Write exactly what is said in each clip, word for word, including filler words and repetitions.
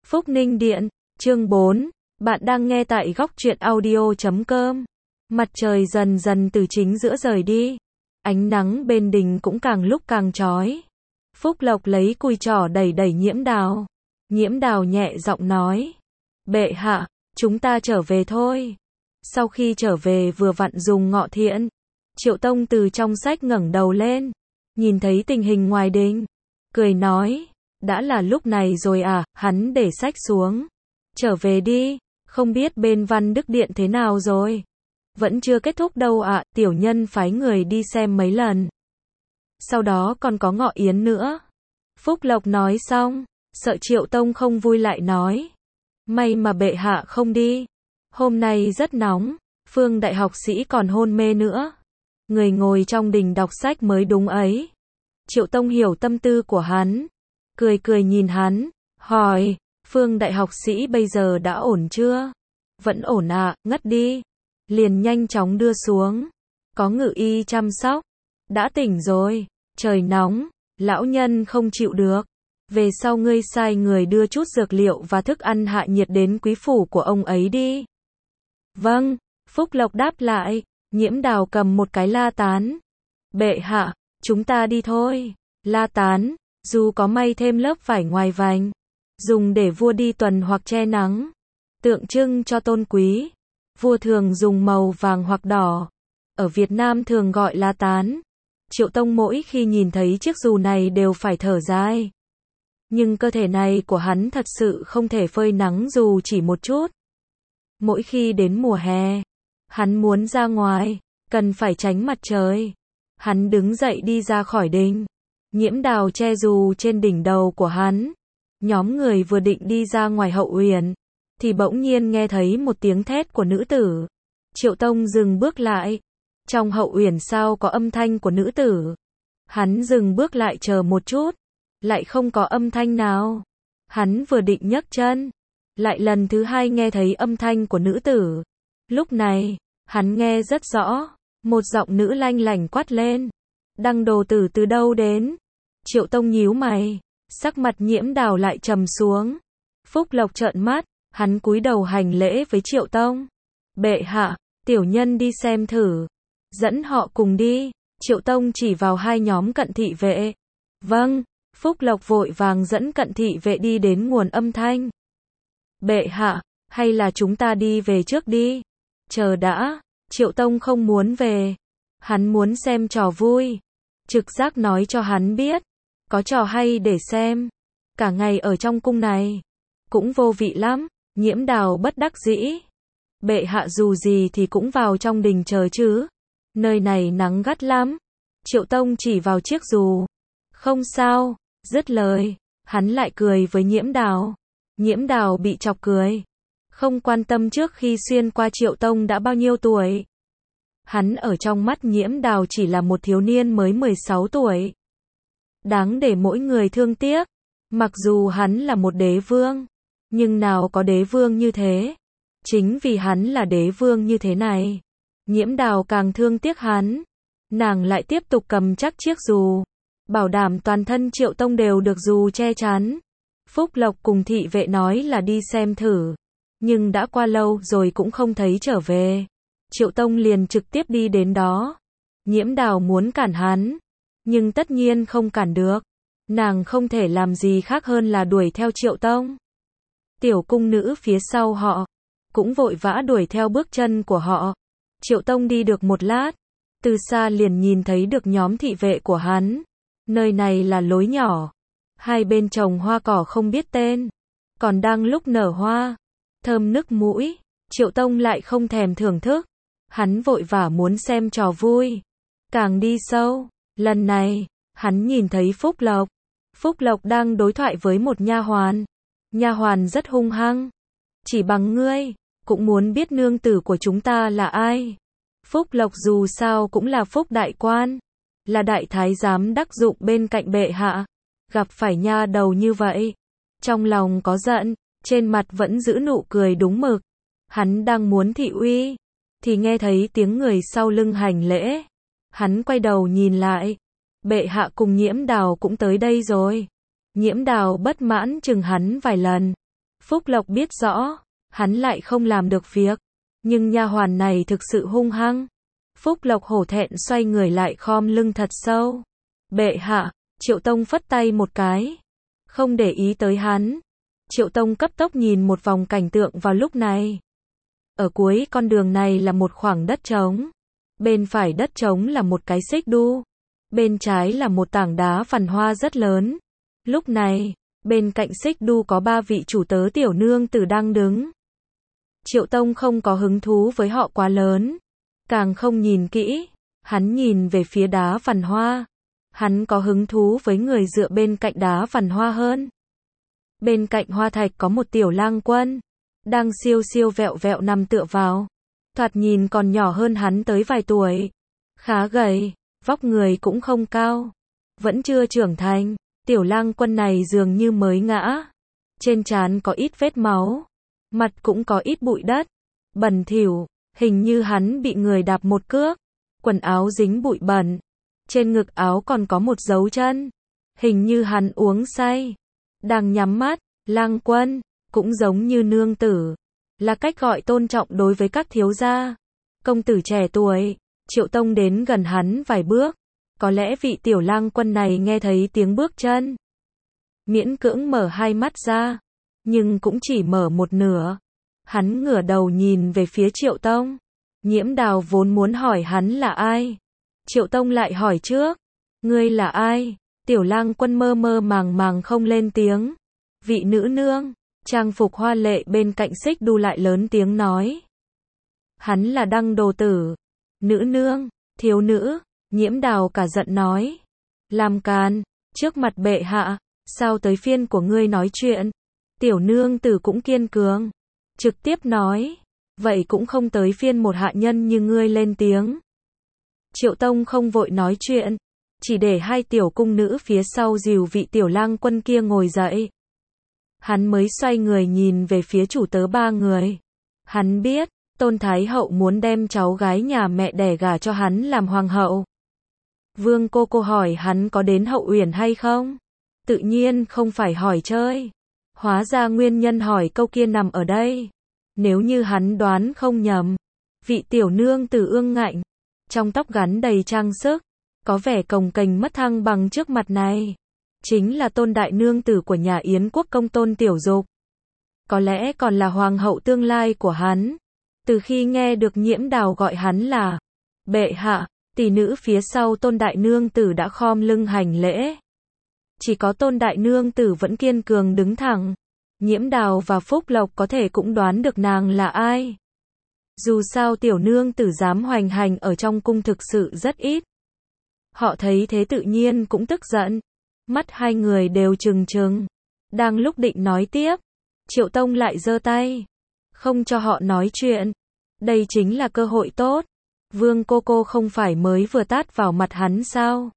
Phúc Ninh Điện, chương bốn. Bạn đang nghe tại góc truyện audio chấm com. Mặt trời dần dần từ chính giữa rời đi. Ánh nắng bên đình cũng càng lúc càng chói. Phúc Lộc lấy cùi trỏ đẩy đẩy Nhiễm Đào. Nhiễm Đào nhẹ giọng nói. Bệ hạ, chúng ta trở về thôi. Sau khi trở về vừa vặn dùng ngọ thiện. Triệu Tông từ trong sách ngẩng đầu lên. Nhìn thấy tình hình ngoài đình. Cười nói. Đã là lúc này rồi à, hắn để sách xuống. Trở về đi, không biết bên Văn Đức Điện thế nào rồi. Vẫn chưa kết thúc đâu ạ, à, tiểu nhân phái người đi xem mấy lần. Sau đó còn có ngọ yến nữa. Phúc Lộc nói xong, sợ Triệu Tông không vui lại nói. May mà bệ hạ không đi. Hôm nay rất nóng, Phương đại học sĩ còn hôn mê nữa. Người ngồi trong đình đọc sách mới đúng ấy. Triệu Tông hiểu tâm tư của hắn. Cười cười nhìn hắn, hỏi, Phương đại học sĩ bây giờ đã ổn chưa? Vẫn ổn ạ, à, ngất đi. Liền nhanh chóng đưa xuống. Có ngự y chăm sóc. Đã tỉnh rồi, trời nóng, lão nhân không chịu được. Về sau ngươi sai người đưa chút dược liệu và thức ăn hạ nhiệt đến quý phủ của ông ấy đi. Vâng, Phúc Lộc đáp lại, Nhiễm Đào cầm một cái la tán. Bệ hạ, chúng ta đi thôi. La tán. Dù có may thêm lớp vải ngoài vành, dùng để vua đi tuần hoặc che nắng, tượng trưng cho tôn quý. Vua thường dùng màu vàng hoặc đỏ, ở Việt Nam thường gọi là tán. Triệu Tông mỗi khi nhìn thấy chiếc dù này đều phải thở dài. Nhưng cơ thể này của hắn thật sự không thể phơi nắng dù chỉ một chút. Mỗi khi đến mùa hè, hắn muốn ra ngoài, cần phải tránh mặt trời. Hắn đứng dậy đi ra khỏi đình. Nhiễm Đào che dù trên đỉnh đầu của hắn. Nhóm người vừa định đi ra ngoài hậu uyển, thì bỗng nhiên nghe thấy một tiếng thét của nữ tử. Triệu Tông dừng bước lại. Trong hậu uyển sao có âm thanh của nữ tử? Hắn dừng bước lại chờ một chút. Lại không có âm thanh nào. Hắn vừa định nhấc chân. Lại lần thứ hai nghe thấy âm thanh của nữ tử. Lúc này, hắn nghe rất rõ. Một giọng nữ lanh lảnh quát lên. Đăng đồ tử từ đâu đến? Triệu Tông nhíu mày, sắc mặt Nhiễm Đào lại trầm xuống. Phúc Lộc trợn mắt, hắn cúi đầu hành lễ với Triệu Tông. Bệ hạ, tiểu nhân đi xem thử. Dẫn họ cùng đi. Triệu Tông chỉ vào hai nhóm cận thị vệ. Vâng, Phúc Lộc vội vàng dẫn cận thị vệ đi đến nguồn âm thanh. Bệ hạ, hay là chúng ta đi về trước đi? Chờ đã, Triệu Tông không muốn về. Hắn muốn xem trò vui. Trực giác nói cho hắn biết, có trò hay để xem. Cả ngày ở trong cung này, cũng vô vị lắm. Nhiễm Đào bất đắc dĩ. Bệ hạ dù gì thì cũng vào trong đình chờ chứ. Nơi này nắng gắt lắm. Triệu Tông chỉ vào chiếc dù. Không sao, dứt lời, hắn lại cười với Nhiễm Đào. Nhiễm Đào bị chọc cười. Không quan tâm trước khi xuyên qua Triệu Tông đã bao nhiêu tuổi. Hắn ở trong mắt Nhiễm Đào chỉ là một thiếu niên mới mười sáu tuổi. Đáng để mỗi người thương tiếc. Mặc dù hắn là một đế vương, nhưng nào có đế vương như thế. Chính vì hắn là đế vương như thế này, Nhiễm Đào càng thương tiếc hắn. Nàng lại tiếp tục cầm chắc chiếc dù, bảo đảm toàn thân Triệu Tông đều được dù che chắn. Phúc Lộc cùng thị vệ nói là đi xem thử, nhưng đã qua lâu rồi cũng không thấy trở về. Triệu Tông liền trực tiếp đi đến đó. Nhiễm Đào muốn cản hắn, nhưng tất nhiên không cản được. Nàng không thể làm gì khác hơn là đuổi theo Triệu Tông. Tiểu cung nữ phía sau họ cũng vội vã đuổi theo bước chân của họ. Triệu Tông đi được một lát, từ xa liền nhìn thấy được nhóm thị vệ của hắn. Nơi này là lối nhỏ, hai bên trồng hoa cỏ không biết tên, còn đang lúc nở hoa, thơm nức mũi. Triệu Tông lại không thèm thưởng thức. Hắn vội vã muốn xem trò vui. Càng đi sâu, lần này, hắn nhìn thấy Phúc Lộc. Phúc Lộc đang đối thoại với một nha hoàn. Nha hoàn rất hung hăng. Chỉ bằng ngươi, cũng muốn biết nương tử của chúng ta là ai. Phúc Lộc dù sao cũng là Phúc đại quan, là đại thái giám đắc dụng bên cạnh bệ hạ. Gặp phải nha đầu như vậy, trong lòng có giận, trên mặt vẫn giữ nụ cười đúng mực. Hắn đang muốn thị uy, thì nghe thấy tiếng người sau lưng hành lễ. Hắn quay đầu nhìn lại. Bệ hạ cùng Nhiễm Đào cũng tới đây rồi. Nhiễm Đào bất mãn chừng hắn vài lần. Phúc Lộc biết rõ, hắn lại không làm được việc, nhưng nha hoàn này thực sự hung hăng. Phúc Lộc hổ thẹn xoay người lại khom lưng thật sâu. Bệ hạ, Triệu Tông phất tay một cái, không để ý tới hắn. Triệu Tông cấp tốc nhìn một vòng cảnh tượng vào lúc này. Ở cuối con đường này là một khoảng đất trống. Bên phải đất trống là một cái xích đu. Bên trái là một tảng đá phằn hoa rất lớn. Lúc này, bên cạnh xích đu có ba vị chủ tớ tiểu nương tử đang đứng. Triệu Tông không có hứng thú với họ quá lớn, càng không nhìn kỹ, hắn nhìn về phía đá phằn hoa. Hắn có hứng thú với người dựa bên cạnh đá phằn hoa hơn. Bên cạnh hoa thạch có một tiểu lang quân, đang siêu siêu vẹo vẹo nằm tựa vào. Thoạt nhìn còn nhỏ hơn hắn tới vài tuổi. Khá gầy, vóc người cũng không cao, vẫn chưa trưởng thành. Tiểu lang quân này dường như mới ngã. Trên trán có ít vết máu, mặt cũng có ít bụi đất, bẩn thỉu, hình như hắn bị người đạp một cước. Quần áo dính bụi bẩn, trên ngực áo còn có một dấu chân, hình như hắn uống say. Đang nhắm mắt, lang quân, cũng giống như nương tử, là cách gọi tôn trọng đối với các thiếu gia. Công tử trẻ tuổi. Triệu Tông đến gần hắn vài bước, có lẽ vị tiểu lang quân này nghe thấy tiếng bước chân. Miễn cưỡng mở hai mắt ra, nhưng cũng chỉ mở một nửa. Hắn ngửa đầu nhìn về phía Triệu Tông. Nhiễm Đào vốn muốn hỏi hắn là ai. Triệu Tông lại hỏi trước. Ngươi là ai? Tiểu lang quân mơ mơ màng màng không lên tiếng. Vị nữ nương, trang phục hoa lệ bên cạnh xích đu lại lớn tiếng nói. Hắn là Đăng Đồ Tử. Nữ nương, thiếu nữ, Nhiễm Đào cả giận nói. Làm càn, trước mặt bệ hạ, sao tới phiên của ngươi nói chuyện? Tiểu nương tử cũng kiên cường, trực tiếp nói. Vậy cũng không tới phiên một hạ nhân như ngươi lên tiếng. Triệu Tông không vội nói chuyện, chỉ để hai tiểu cung nữ phía sau dìu vị tiểu lang quân kia ngồi dậy. Hắn mới xoay người nhìn về phía chủ tớ ba người. Hắn biết, Tôn Thái Hậu muốn đem cháu gái nhà mẹ đẻ gả cho hắn làm hoàng hậu. Vương cô cô hỏi hắn có đến Hậu Uyển hay không? Tự nhiên không phải hỏi chơi. Hóa ra nguyên nhân hỏi câu kia nằm ở đây. Nếu như hắn đoán không nhầm, vị tiểu nương tử ương ngạnh, trong tóc gắn đầy trang sức, có vẻ cồng kềnh mất thăng bằng trước mặt này, chính là Tôn đại nương tử của nhà Yến quốc công Tôn Tiểu Dục. Có lẽ còn là hoàng hậu tương lai của hắn. Từ khi nghe được Nhiễm Đào gọi hắn là bệ hạ, tỷ nữ phía sau Tôn đại nương tử đã khom lưng hành lễ. Chỉ có Tôn đại nương tử vẫn kiên cường đứng thẳng. Nhiễm Đào và Phúc Lộc có thể cũng đoán được nàng là ai. Dù sao tiểu nương tử dám hoành hành ở trong cung thực sự rất ít. Họ thấy thế tự nhiên cũng tức giận. Mắt hai người đều trừng trừng. Đang lúc định nói tiếp, Triệu Tông lại giơ tay, không cho họ nói chuyện. Đây chính là cơ hội tốt. Vương cô cô không phải mới vừa tát vào mặt hắn sao?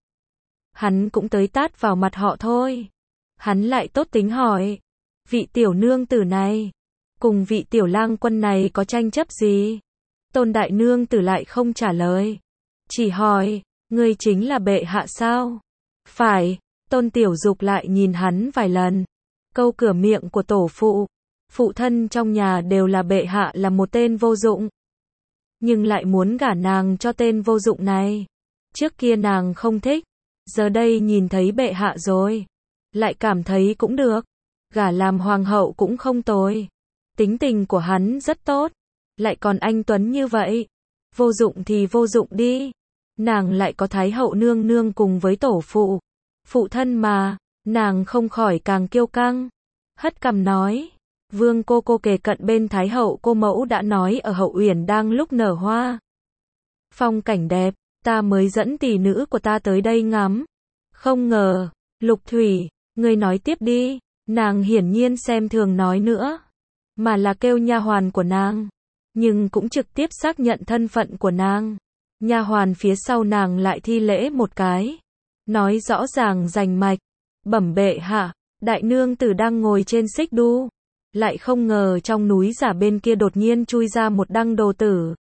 Hắn cũng tới tát vào mặt họ thôi. Hắn lại tốt tính hỏi. Vị tiểu nương tử này, cùng vị tiểu lang quân này có tranh chấp gì? Tôn đại nương tử lại không trả lời. Chỉ hỏi, ngươi chính là bệ hạ sao? Phải. Tôn Tiểu Dục lại nhìn hắn vài lần. Câu cửa miệng của tổ phụ. Phụ thân trong nhà đều là bệ hạ là một tên vô dụng. Nhưng lại muốn gả nàng cho tên vô dụng này. Trước kia nàng không thích. Giờ đây nhìn thấy bệ hạ rồi. Lại cảm thấy cũng được. Gả làm hoàng hậu cũng không tồi. Tính tình của hắn rất tốt. Lại còn anh tuấn như vậy. Vô dụng thì vô dụng đi. Nàng lại có Thái hậu nương nương cùng với tổ phụ. Phụ thân mà, nàng không khỏi càng kiêu căng. Hất cằm nói. Vương cô cô kề cận bên Thái hậu cô mẫu đã nói ở Hậu Uyển đang lúc nở hoa. Phong cảnh đẹp, ta mới dẫn tỷ nữ của ta tới đây ngắm. Không ngờ, Lục Thủy, ngươi nói tiếp đi. Nàng hiển nhiên xem thường nói nữa, mà là kêu nha hoàn của nàng, nhưng cũng trực tiếp xác nhận thân phận của nàng. Nha hoàn phía sau nàng lại thi lễ một cái, nói rõ ràng rành mạch, bẩm bệ hạ, đại nương tử đang ngồi trên xích đu, lại không ngờ trong núi giả bên kia đột nhiên chui ra một Đăng Đồ Tử.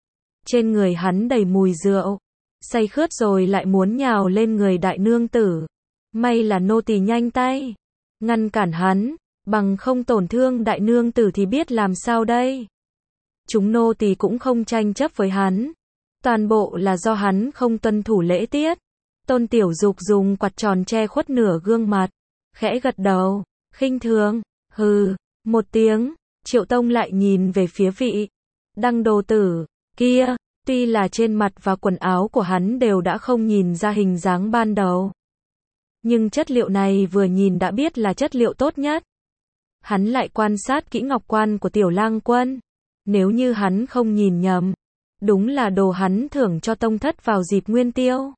Trên người hắn đầy mùi rượu, say khướt rồi lại muốn nhào lên người đại nương tử. May là nô tỳ nhanh tay ngăn cản hắn, bằng không tổn thương đại nương tử thì biết làm sao đây. Chúng nô tỳ cũng không tranh chấp với hắn. Toàn bộ là do hắn không tuân thủ lễ tiết. Tôn Tiểu Dục dùng quạt tròn che khuất nửa gương mặt. Khẽ gật đầu, khinh thường, hừ, một tiếng, Triệu Tông lại nhìn về phía vị Đăng đồ tử kia, tuy là trên mặt và quần áo của hắn đều đã không nhìn ra hình dáng ban đầu. Nhưng chất liệu này vừa nhìn đã biết là chất liệu tốt nhất. Hắn lại quan sát kỹ ngọc quan của Tiểu Lang Quân. Nếu như hắn không nhìn nhầm, đúng là đồ hắn thưởng cho tông thất vào dịp nguyên tiêu.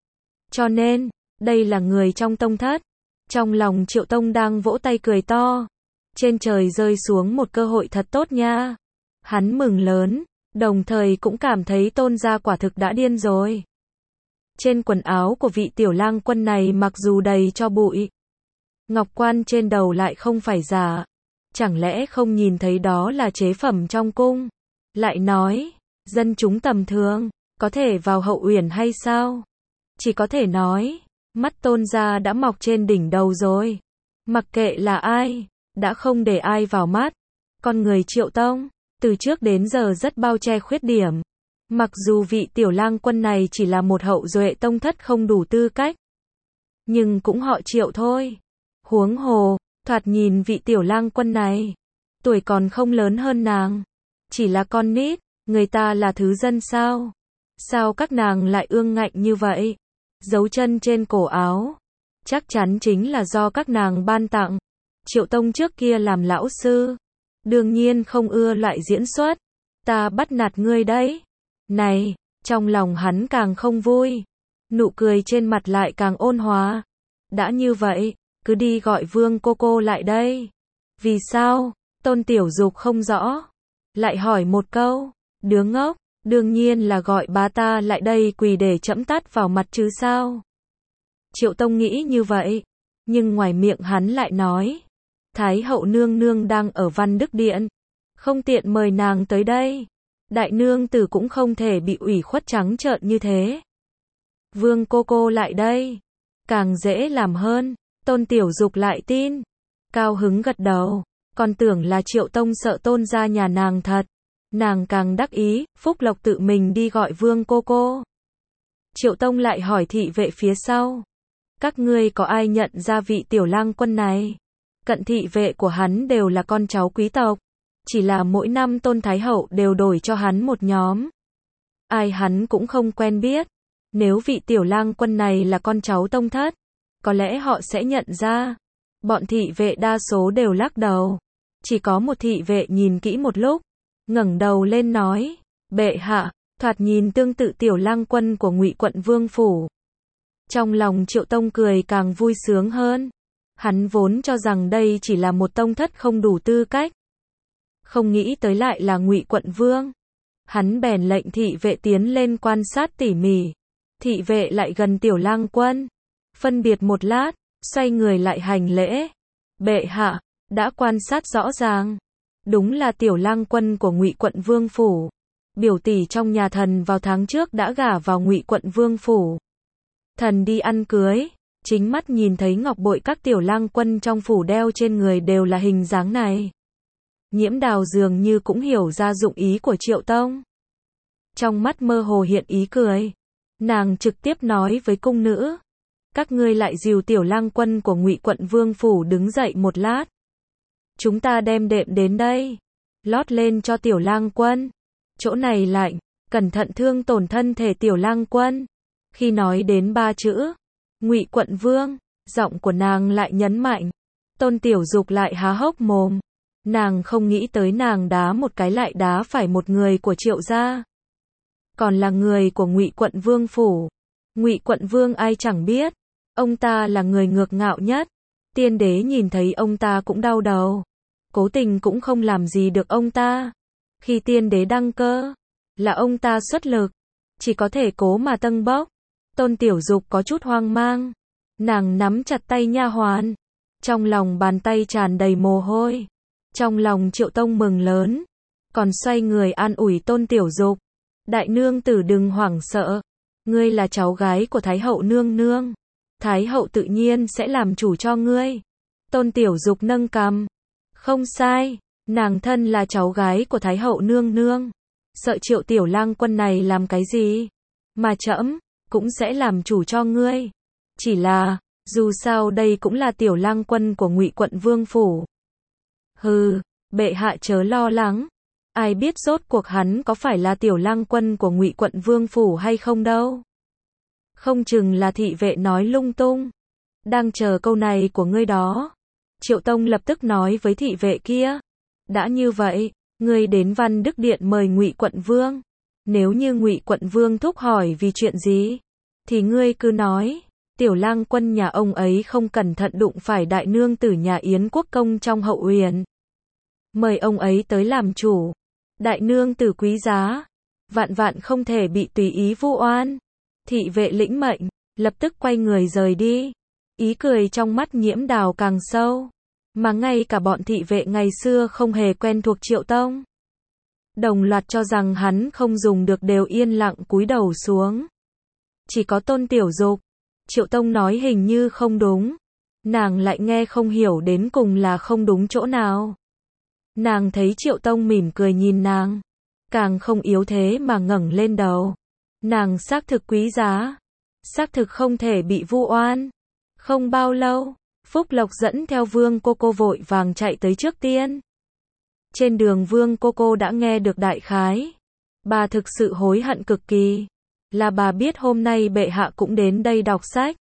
Cho nên, đây là người trong tông thất. Trong lòng Triệu Tông đang vỗ tay cười to. Trên trời rơi xuống một cơ hội thật tốt nha. Hắn mừng lớn, đồng thời cũng cảm thấy Tôn gia quả thực đã điên rồi. Trên quần áo của vị Tiểu Lang Quân này mặc dù đầy cho bụi, ngọc quan trên đầu lại không phải giả. Chẳng lẽ không nhìn thấy đó là chế phẩm trong cung? Lại nói, dân chúng tầm thường, có thể vào hậu uyển hay sao? Chỉ có thể nói, mắt Tôn gia đã mọc trên đỉnh đầu rồi. Mặc kệ là ai, đã không để ai vào mắt. Con người Triệu Tông, từ trước đến giờ rất bao che khuyết điểm. Mặc dù vị Tiểu Lang Quân này chỉ là một hậu duệ tông thất không đủ tư cách, nhưng cũng họ Triệu thôi. Huống hồ, thoạt nhìn vị Tiểu Lang Quân này, tuổi còn không lớn hơn nàng. Chỉ là con nít, người ta là thứ dân sao? Sao các nàng lại ương ngạnh như vậy? Dấu chân trên cổ áo, chắc chắn chính là do các nàng ban tặng. Triệu Tông trước kia làm lão sư, đương nhiên không ưa loại diễn xuất. Ta bắt nạt ngươi đấy. Này, trong lòng hắn càng không vui. Nụ cười trên mặt lại càng ôn hòa. Đã như vậy, cứ đi gọi Vương cô cô lại đây. Vì sao? Tôn Tiểu Dục không rõ. Lại hỏi một câu. Đứa ngốc, đương nhiên là gọi bá ta lại đây quỳ để trẫm tát vào mặt chứ sao? Triệu Tông nghĩ như vậy. Nhưng ngoài miệng hắn lại nói. Thái hậu nương nương đang ở Văn Đức Điện. Không tiện mời nàng tới đây. Đại nương tử cũng không thể bị ủy khuất trắng trợn như thế. Vương cô cô lại đây. Càng dễ làm hơn. Tôn Tiểu Dục lại tin. Cao hứng gật đầu. Còn tưởng là Triệu Tông sợ Tôn gia nhà nàng thật. Nàng càng đắc ý, Phúc Lộc tự mình đi gọi Vương cô cô. Triệu Tông lại hỏi thị vệ phía sau. Các ngươi có ai nhận ra vị Tiểu Lang Quân này? Cận thị vệ của hắn đều là con cháu quý tộc. Chỉ là mỗi năm Tôn Thái Hậu đều đổi cho hắn một nhóm. Ai hắn cũng không quen biết. Nếu vị Tiểu Lang Quân này là con cháu tông thất, có lẽ họ sẽ nhận ra. Bọn thị vệ đa số đều lắc đầu. Chỉ có một thị vệ nhìn kỹ một lúc, ngẩng đầu lên nói, bệ hạ, thoạt nhìn tương tự Tiểu Lang Quân của Ngụy quận Vương phủ. Trong lòng Triệu Tông cười càng vui sướng hơn. Hắn vốn cho rằng đây chỉ là một tông thất không đủ tư cách. Không nghĩ tới lại là Ngụy quận Vương. Hắn bèn lệnh thị vệ tiến lên quan sát tỉ mỉ. Thị vệ lại gần Tiểu Lang Quân. Phân biệt một lát, xoay người lại hành lễ. Bệ hạ, đã quan sát rõ ràng. Đúng là Tiểu Lang Quân của Ngụy quận Vương phủ. Biểu tỷ trong nhà thần vào tháng trước đã gả vào Ngụy quận Vương phủ. Thần đi ăn cưới, chính mắt nhìn thấy ngọc bội các Tiểu Lang Quân trong phủ đeo trên người đều là hình dáng này. Nhiễm Đào dường như cũng hiểu ra dụng ý của Triệu Tông. Trong mắt mơ hồ hiện ý cười. Nàng trực tiếp nói với cung nữ. Các ngươi lại dìu Tiểu Lang Quân của Ngụy quận Vương phủ đứng dậy một lát. Chúng ta đem đệm đến đây. Lót lên cho Tiểu Lang Quân. Chỗ này lạnh, cẩn thận thương tổn thân thể Tiểu Lang Quân. Khi nói đến ba chữ Ngụy quận Vương, giọng của nàng lại nhấn mạnh. Tôn Tiểu Dục lại há hốc mồm. Nàng không nghĩ tới nàng đá một cái lại đá phải một người của Triệu gia. Còn là người của Ngụy quận Vương phủ. Ngụy quận Vương ai chẳng biết. Ông ta là người ngược ngạo nhất. Tiên đế nhìn thấy ông ta cũng đau đầu. Cố tình cũng không làm gì được ông ta. Khi tiên đế đăng cơ, là ông ta xuất lực. Chỉ có thể cố mà tâng bốc. Tôn Tiểu Dục có chút hoang mang. Nàng nắm chặt tay nha hoàn. Trong lòng bàn tay tràn đầy mồ hôi. Trong lòng Triệu Tông mừng lớn. Còn xoay người an ủi Tôn Tiểu Dục. Đại nương tử đừng hoảng sợ. Ngươi là cháu gái của Thái hậu nương nương. Thái hậu tự nhiên sẽ làm chủ cho ngươi. Tôn Tiểu Dục nâng cằm. Không sai, nàng thân là cháu gái của Thái hậu nương nương. Sợ Triệu tiểu lang quân này làm cái gì? Mà trẫm cũng sẽ làm chủ cho ngươi. Chỉ là, dù sao đây cũng là tiểu lang quân của Ngụy quận vương phủ. Hừ, bệ hạ chớ lo lắng. Ai biết rốt cuộc hắn có phải là tiểu lang quân của Ngụy quận vương phủ hay không đâu. Không chừng là thị vệ nói lung tung. Đang chờ câu này của ngươi đó. Triệu Tông lập tức nói với thị vệ kia. Đã như vậy, ngươi đến Văn Đức Điện mời Ngụy quận vương. Nếu như Ngụy quận vương thúc hỏi vì chuyện gì, thì ngươi cứ nói, tiểu lang quân nhà ông ấy không cẩn thận đụng phải đại nương tử nhà Yến Quốc công trong hậu uyển. Mời ông ấy tới làm chủ. Đại nương tử quý giá, vạn vạn không thể bị tùy ý vu oan. Thị vệ lĩnh mệnh, lập tức quay người rời đi. Ý cười trong mắt Nhiễm Đào càng sâu. Mà ngay cả bọn thị vệ ngày xưa không hề quen thuộc Triệu Tông, đồng loạt cho rằng hắn không dùng được đều yên lặng cúi đầu xuống. Chỉ có Tôn Tiểu Dục, Triệu Tông nói hình như không đúng. Nàng lại nghe không hiểu đến cùng là không đúng chỗ nào. Nàng thấy Triệu Tông mỉm cười nhìn nàng, càng không yếu thế mà ngẩng lên đầu. Nàng xác thực quý giá, xác thực không thể bị vu oan. Không bao lâu, Phúc Lộc dẫn theo Vương Cô Cô vội vàng chạy tới trước tiên. Trên đường Vương Cô Cô đã nghe được đại khái. Bà thực sự hối hận cực kỳ. Là bà biết hôm nay bệ hạ cũng đến đây đọc sách,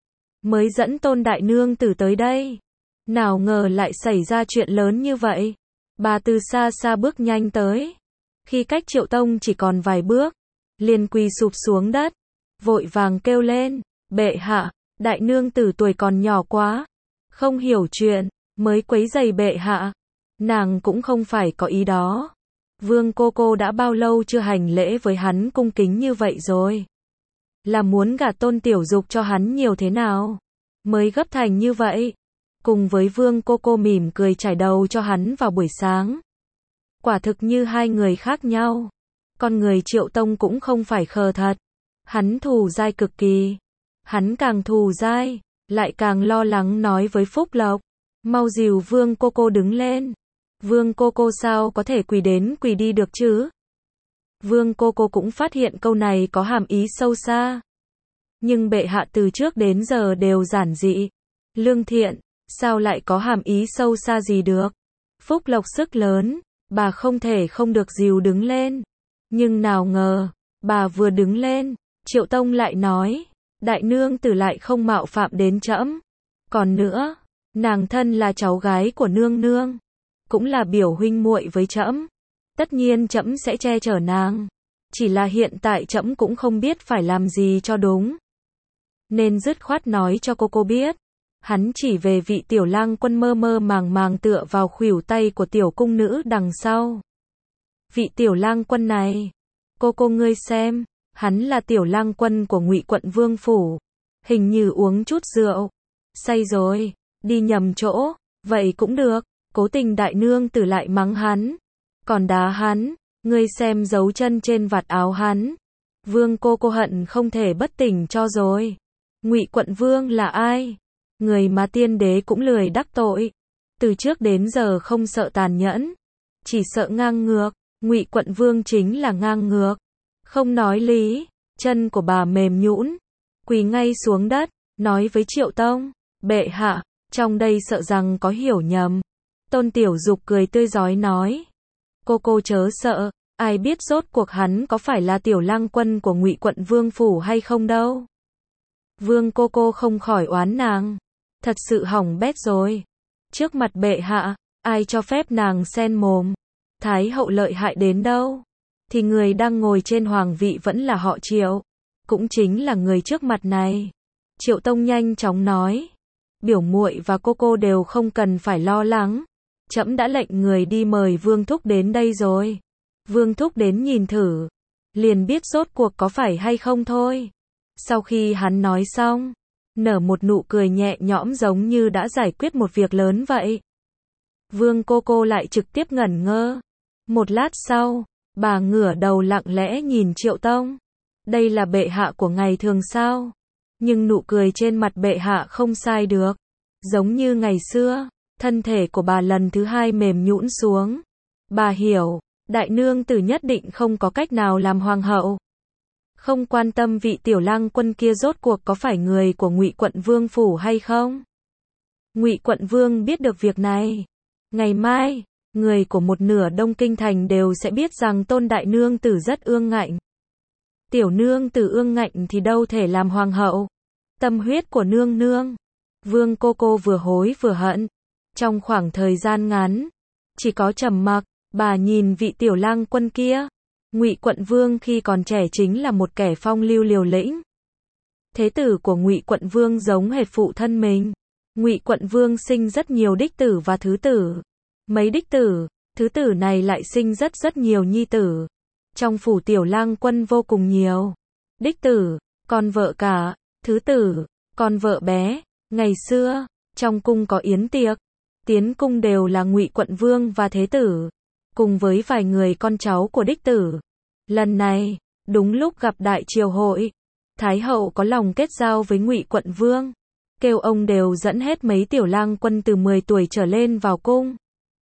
mới dẫn Tôn đại nương tử tới đây. Nào ngờ lại xảy ra chuyện lớn như vậy. Bà từ xa xa bước nhanh tới. Khi cách Triệu Tông chỉ còn vài bước, liền quỳ sụp xuống đất, vội vàng kêu lên, bệ hạ, đại nương tử tuổi còn nhỏ quá, không hiểu chuyện, mới quấy rầy bệ hạ. Nàng cũng không phải có ý đó. Vương Cô Cô đã bao lâu chưa hành lễ với hắn cung kính như vậy rồi? Là muốn gả Tôn Tiểu Dục cho hắn nhiều thế nào? Mới gấp thành như vậy. Cùng với Vương Cô Cô mỉm cười trải đầu cho hắn vào buổi sáng. Quả thực như hai người khác nhau. Con người Triệu Tông cũng không phải khờ thật. Hắn thù dai cực kỳ. Hắn càng thù dai, lại càng lo lắng nói với Phúc Lộc. Mau dìu Vương Cô Cô đứng lên. Vương Cô Cô sao có thể quỳ đến quỳ đi được chứ? Vương Cô Cô cũng phát hiện câu này có hàm ý sâu xa. Nhưng bệ hạ từ trước đến giờ đều giản dị, lương thiện, sao lại có hàm ý sâu xa gì được? Phúc Lộc sức lớn, bà không thể không được dìu đứng lên. Nhưng nào ngờ, bà vừa đứng lên, Triệu Tông lại nói, đại nương tử lại không mạo phạm đến trẫm. Còn nữa, nàng thân là cháu gái của nương nương, cũng là biểu huynh muội với trẫm. Tất nhiên trẫm sẽ che chở nàng. Chỉ là hiện tại trẫm cũng không biết phải làm gì cho đúng. Nên dứt khoát nói cho cô cô biết. Hắn chỉ về vị tiểu lang quân mơ mơ màng màng tựa vào khuỷu tay của tiểu cung nữ đằng sau. Vị tiểu lang quân này, cô cô ngươi xem, hắn là tiểu lang quân của Ngụy quận vương phủ. Hình như uống chút rượu, say rồi, đi nhầm chỗ, vậy cũng được. Cố tình đại nương tử lại mắng hắn, còn đá hắn, ngươi xem dấu chân trên vạt áo hắn. Vương Cô Cô hận không thể bất tỉnh cho rồi. Ngụy quận vương là ai? Người mà tiên đế cũng lười đắc tội. Từ trước đến giờ không sợ tàn nhẫn, chỉ sợ ngang ngược. Ngụy quận vương chính là ngang ngược, không nói lý. Chân của bà mềm nhũn, quỳ ngay xuống đất, nói với Triệu Tông, bệ hạ, trong đây sợ rằng có hiểu nhầm. Tôn Tiểu Dục cười tươi rói nói, cô cô chớ sợ, ai biết rốt cuộc hắn có phải là tiểu lang quân của Ngụy quận vương phủ hay không đâu. Vương Cô Cô không khỏi oán nàng, thật sự hỏng bét rồi. Trước mặt bệ hạ, ai cho phép nàng xen mồm. Thái hậu lợi hại đến đâu, thì người đang ngồi trên hoàng vị vẫn là họ Triệu, cũng chính là người trước mặt này. Triệu Tông nhanh chóng nói, biểu muội và cô cô đều không cần phải lo lắng. Trẫm đã lệnh người đi mời Vương Thúc đến đây rồi. Vương Thúc đến nhìn thử, liền biết rốt cuộc có phải hay không thôi. Sau khi hắn nói xong, nở một nụ cười nhẹ nhõm giống như đã giải quyết một việc lớn vậy. Vương Cô Cô lại trực tiếp ngẩn ngơ. Một lát sau, bà ngửa đầu lặng lẽ nhìn Triệu Tông. Đây là bệ hạ của ngày thường sao? Nhưng nụ cười trên mặt bệ hạ không sai được. Giống như ngày xưa, Thân thể của bà lần thứ hai mềm nhũn xuống. Bà hiểu, đại nương tử nhất định không có cách nào làm hoàng hậu. Không quan tâm vị tiểu lang quân kia rốt cuộc có phải người của Ngụy quận vương phủ hay không. Ngụy quận vương biết được việc này. Ngày mai, người của một nửa Đông Kinh thành đều sẽ biết rằng Tôn đại nương tử rất ương ngạnh. Tiểu nương tử ương ngạnh thì đâu thể làm hoàng hậu. Tâm huyết của nương nương. Vương cô cô vừa hối vừa hận. Trong khoảng thời gian ngắn, chỉ có trầm mặc, bà nhìn vị tiểu lang quân kia. Ngụy quận vương khi còn trẻ chính là một kẻ phong lưu liều lĩnh. Thế tử của Ngụy quận vương giống hệt phụ thân mình. Ngụy quận vương sinh rất nhiều đích tử và thứ tử. Mấy đích tử, thứ tử này lại sinh rất rất nhiều nhi tử. Trong phủ tiểu lang quân vô cùng nhiều. Đích tử, con vợ cả, thứ tử, con vợ bé. Ngày xưa, trong cung có yến tiệc. Tiến cung đều là Ngụy quận vương và thế tử. Cùng với vài người con cháu của đích tử. Lần này, đúng lúc gặp đại triều hội. Thái hậu có lòng kết giao với Ngụy quận vương. Kêu ông đều dẫn hết mấy tiểu lang quân từ mười tuổi trở lên vào cung.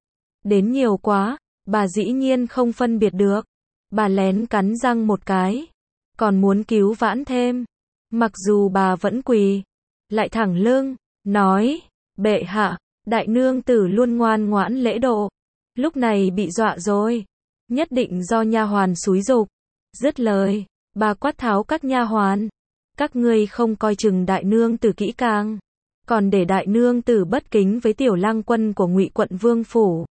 Đến nhiều quá, bà dĩ nhiên không phân biệt được. Bà lén cắn răng một cái. Còn muốn cứu vãn thêm. Mặc dù bà vẫn quỳ. Lại thẳng lưng, nói, bệ hạ, đại nương tử luôn ngoan ngoãn lễ độ. Lúc này bị dọa rồi. Nhất định do nha hoàn xúi giục. Dứt lời, bà quát tháo các nha hoàn. Các ngươi không coi chừng đại nương tử kỹ càng. Còn để đại nương tử bất kính với tiểu lang quân của Ngụy quận vương phủ.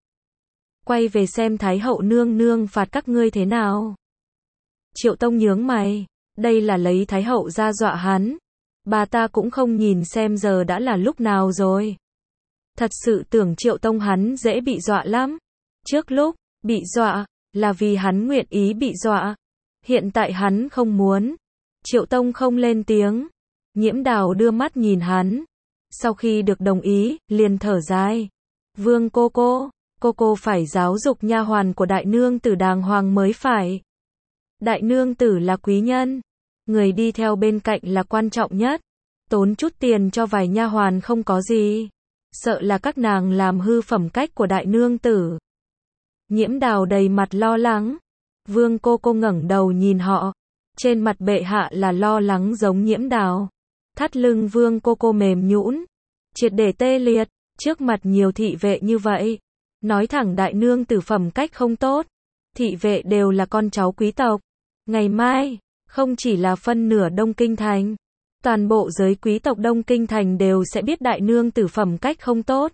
Quay về xem thái hậu nương nương phạt các ngươi thế nào. Triệu Tông nhướng mày. Đây là lấy thái hậu ra dọa hắn. Bà ta cũng không nhìn xem giờ đã là lúc nào rồi. Thật sự tưởng Triệu Tông hắn dễ bị dọa lắm. Trước lúc bị dọa là vì hắn nguyện ý bị dọa. Hiện tại hắn không muốn. Triệu Tông không lên tiếng. Nhiễm Đào đưa mắt nhìn hắn. Sau khi được đồng ý, liền thở dài. Vương cô cô, cô cô phải giáo dục nha hoàn của đại nương tử đàng hoàng mới phải. Đại nương tử là quý nhân. Người đi theo bên cạnh là quan trọng nhất. Tốn chút tiền cho vài nha hoàn không có gì. Sợ là các nàng làm hư phẩm cách của đại nương tử. Nhiễm Đào đầy mặt lo lắng. Vương cô cô ngẩng đầu nhìn họ. Trên mặt bệ hạ là lo lắng giống Nhiễm Đào. Thắt lưng vương cô cô mềm nhũn, triệt để tê liệt, trước mặt nhiều thị vệ như vậy. Nói thẳng đại nương tử phẩm cách không tốt. Thị vệ đều là con cháu quý tộc. Ngày mai, không chỉ là phân nửa Đông Kinh thành. Toàn bộ giới quý tộc Đông Kinh thành đều sẽ biết đại nương tử phẩm cách không tốt.